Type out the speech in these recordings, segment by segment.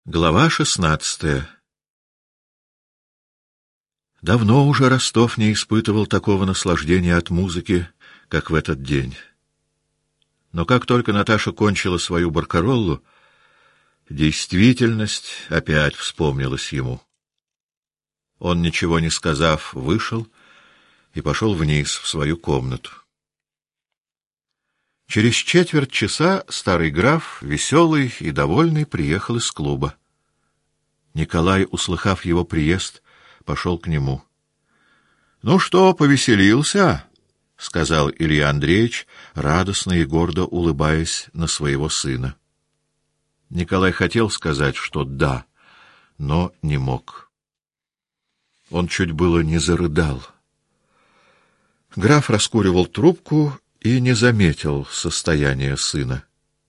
Глава 16. Давно уже Ростов не испытывал такого наслаждения от музыки, как в этот день. Но как только Наташа кончила свою баркароллу, действительность опять вспомнилась ему. Он, ничего не сказав, вышел и пошел вниз в свою комнату. Через четверть часа старый граф, веселый и довольный, приехал из клуба. Николай, услыхав его приезд, пошел к нему. — Ну что, повеселился? — сказал Илья Андреевич, радостно и гордо улыбаясь на своего сына. Николай хотел сказать, что да, но не мог. Он чуть было не зарыдал. Граф раскуривал трубку и не заметил состояния сына.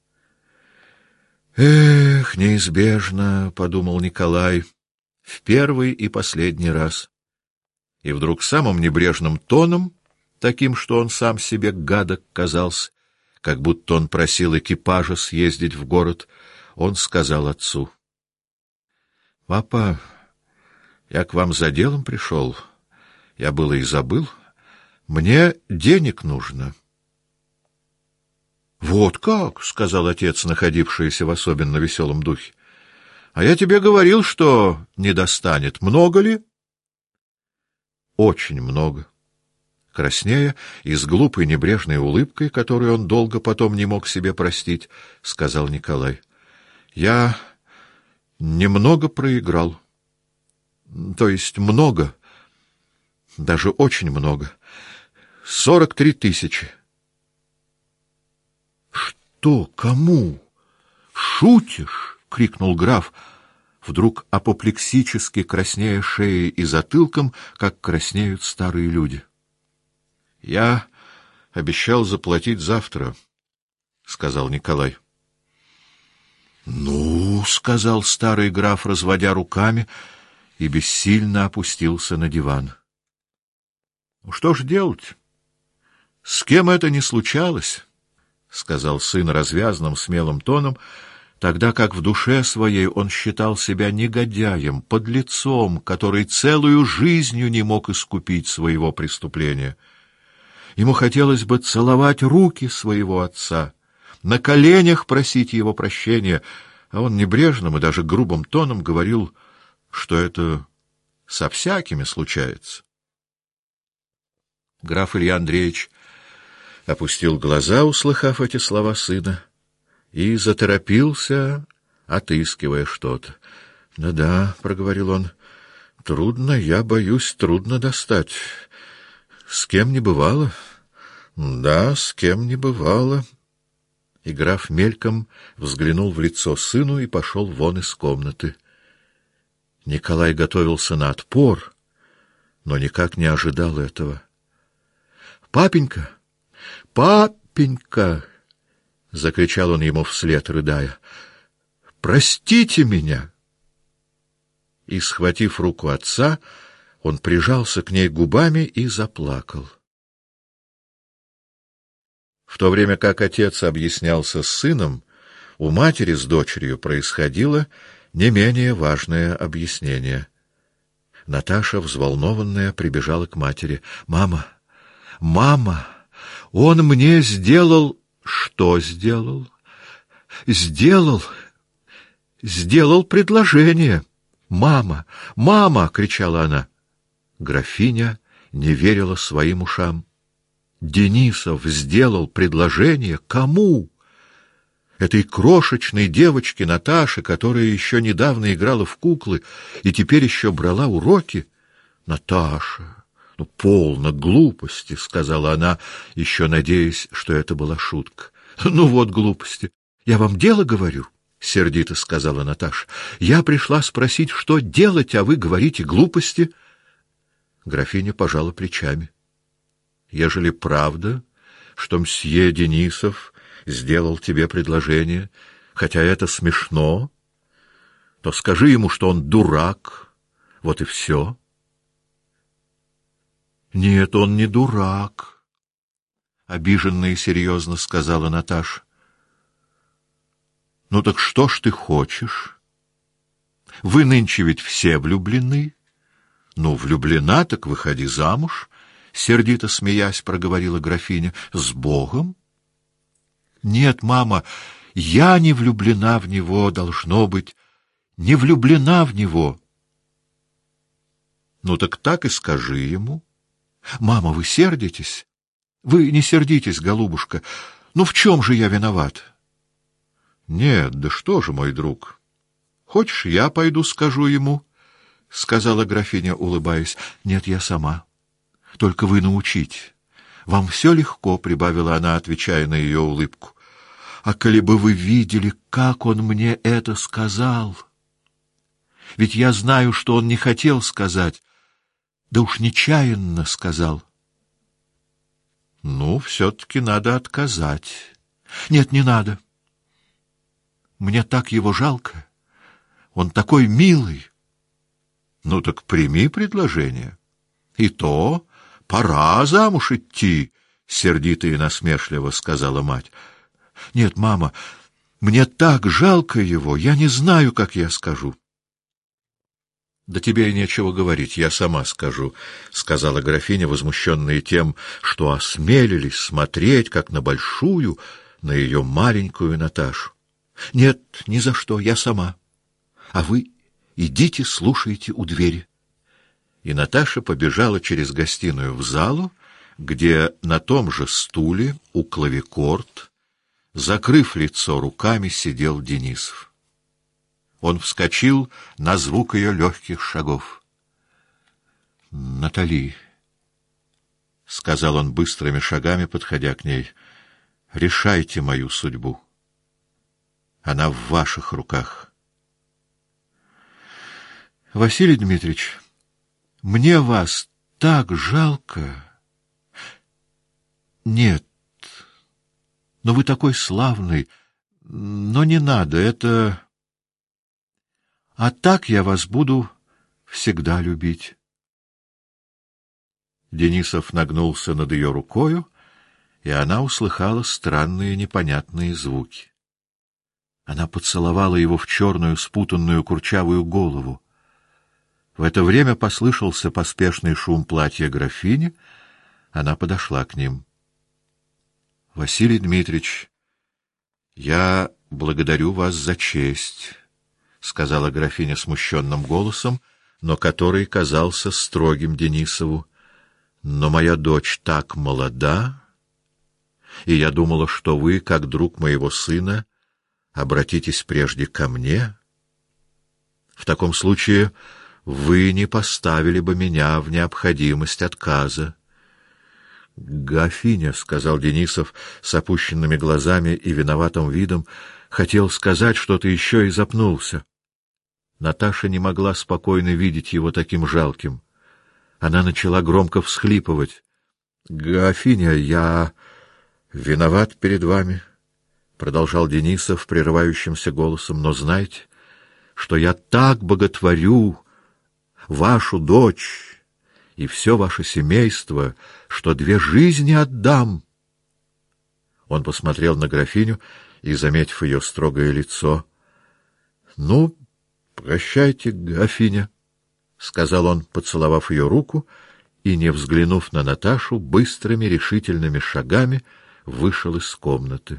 «Эх, неизбежно», — подумал Николай, — «в первый и последний раз». И вдруг самым небрежным тоном, таким, что он сам себе гадок казался, как будто он просил экипажа съездить в город, он сказал отцу: «Папа, я к вам за делом пришел, я было и забыл, мне денег нужно». «Вот как!» — сказал отец, находившийся в особенно веселом духе. «А я тебе говорил, что не достанет. Много ли?» «Очень много». Краснея и с глупой небрежной улыбкой, которую он долго потом не мог себе простить, сказал Николай: «Я немного проиграл. То есть много, даже очень много. 43 тысячи». «Что? Кому? Шутишь?» — крикнул граф, вдруг апоплексически краснея шеей и затылком, как краснеют старые люди. «Я обещал заплатить завтра», — сказал Николай. «Ну, — сказал старый граф, разводя руками, и бессильно опустился на диван. «Что ж делать? С кем это ни случалось?» — сказал сын развязным, смелым тоном, тогда как в душе своей он считал себя негодяем, подлецом, который целую жизнью не мог искупить своего преступления. Ему хотелось бы целовать руки своего отца, на коленях просить его прощения, а он небрежным и даже грубым тоном говорил, что это со всякими случается. Граф Илья Андреевич опустил глаза, услыхав эти слова сына, и заторопился, отыскивая что-то. «Да-да», — проговорил он, — «трудно, я боюсь, трудно достать. С кем не бывало?» «Да, с кем не бывало». И граф мельком взглянул в лицо сыну и пошел вон из комнаты. Николай готовился на отпор, но никак не ожидал этого. «Папенька! Папенька!» — закричал он ему вслед, рыдая. «Простите меня!» И, схватив руку отца, он прижался к ней губами и заплакал. В то время как отец объяснялся с сыном, у матери с дочерью происходило не менее важное объяснение. Наташа, взволнованная, прибежала к матери. «Мама! Мама! Он мне сделал...» «Что сделал?» «Сделал предложение. Мама! Мама!» — кричала она. Графиня не верила своим ушам. Денисов сделал предложение кому? Этой крошечной девочке Наташе, которая еще недавно играла в куклы и теперь еще брала уроки. «Наташа, ну, полно глупости», — сказала она, еще надеясь, что это была шутка. «Ну вот глупости. Я вам дело говорю», — сердито сказала Наташа. «Я пришла спросить, что делать, а вы говорите глупости». Графиня пожала плечами. «Ежели правда, что мсье Денисов сделал тебе предложение, хотя это смешно, то скажи ему, что он дурак, вот и все». «Нет, он не дурак», — обиженно и серьезно сказала Наташа. «Ну так что ж ты хочешь?» Вы нынче ведь все влюблены. Ну, влюблена, так выходи замуж, — сердито смеясь проговорила графиня. С Богом? Нет, мама, я не влюблена в него, должно быть, не влюблена в него. Ну, так и скажи ему. Мама, вы сердитесь? Вы не сердитесь, голубушка. Ну, в чем же я виноват? Нет, да что же, мой друг. Хочешь, я пойду скажу ему? — сказала графиня, улыбаясь. — Нет, я сама. Только вы научите. Вам все легко, — прибавила она, отвечая на ее улыбку. — А коли бы вы видели, как он мне это сказал! Ведь я знаю, что он не хотел сказать, да уж нечаянно сказал. — Ну, все-таки надо отказать. — Нет, не надо. Мне так его жалко. Он такой милый. Ну так прими предложение. И то пора замуж идти, — сердито и насмешливо сказала мать. Нет, мама, мне так жалко его, я не знаю, как я скажу. Да тебе и нечего говорить, я сама скажу, — сказала графиня, возмущенная тем, что осмелились смотреть, как на большую, на ее маленькую Наташу. Нет, ни за что, я сама. А вы идите, слушайте у двери. И Наташа побежала через гостиную в залу, где на том же стуле у клавикорд, закрыв лицо руками, сидел Денисов. Он вскочил на звук ее легких шагов. — Натали, — сказал он быстрыми шагами, подходя к ней, — решайте мою судьбу. Она в ваших руках. — Василий Дмитриевич, мне вас так жалко. Нет, но вы такой славный, но не надо, это... А так я вас буду всегда любить. Денисов нагнулся над ее рукою, и она услыхала странные непонятные звуки. Она поцеловала его в черную спутанную курчавую голову. В это время послышался поспешный шум платья графини. Она подошла к ним. — Василий Дмитриевич, я благодарю вас за честь, — сказала графиня смущенным голосом, но который казался строгим Денисову. — Но моя дочь так молода, и я думала, что вы, как друг моего сына, обратитесь прежде ко мне. В таком случае вы не поставили бы меня в необходимость отказа. — Графиня, — сказал Денисов с опущенными глазами и виноватым видом, хотел сказать что-то еще и запнулся. Наташа не могла спокойно видеть его таким жалким. Она начала громко всхлипывать. — Графиня, я виноват перед вами, — продолжал Денисов прерывающимся голосом, — но знайте, что я так боготворю вашу дочь и все ваше семейство, что 2 жизни отдам. Он посмотрел на графиню и, заметив ее строгое лицо, — Ну, прощайте, графиня, — сказал он, поцеловав ее руку, и, не взглянув на Наташу, быстрыми решительными шагами вышел из комнаты.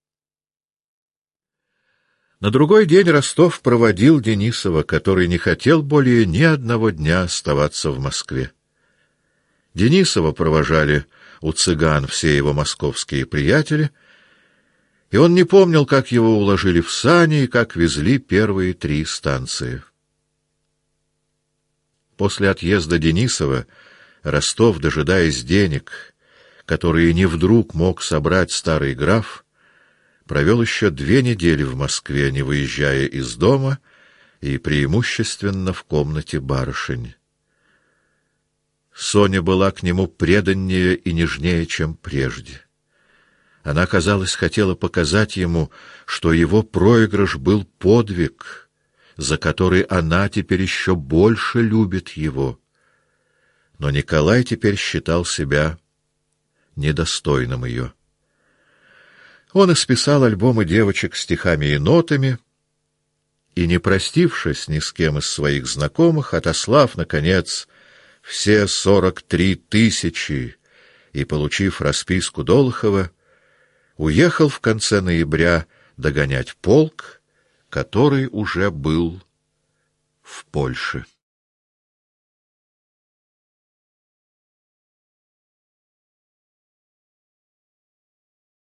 На другой день Ростов проводил Денисова, который не хотел более ни одного дня оставаться в Москве. Денисова провожали у цыган все его московские приятели, и он не помнил, как его уложили в сани и как везли первые 3 станции. После отъезда Денисова Ростов, дожидаясь денег, которые не вдруг мог собрать старый граф, провел еще 2 недели в Москве, не выезжая из дома и преимущественно в комнате барышень. Соня была к нему преданнее и нежнее, чем прежде. Она, казалось, хотела показать ему, что его проигрыш был подвиг, за который она теперь еще больше любит его. Но Николай теперь считал себя недостойным ее. Он исписал альбомы девочек стихами и нотами и, не простившись ни с кем из своих знакомых, отослав, наконец, все 43 000 и получив расписку Долохова, уехал в конце ноября догонять полк, который уже был в Польше.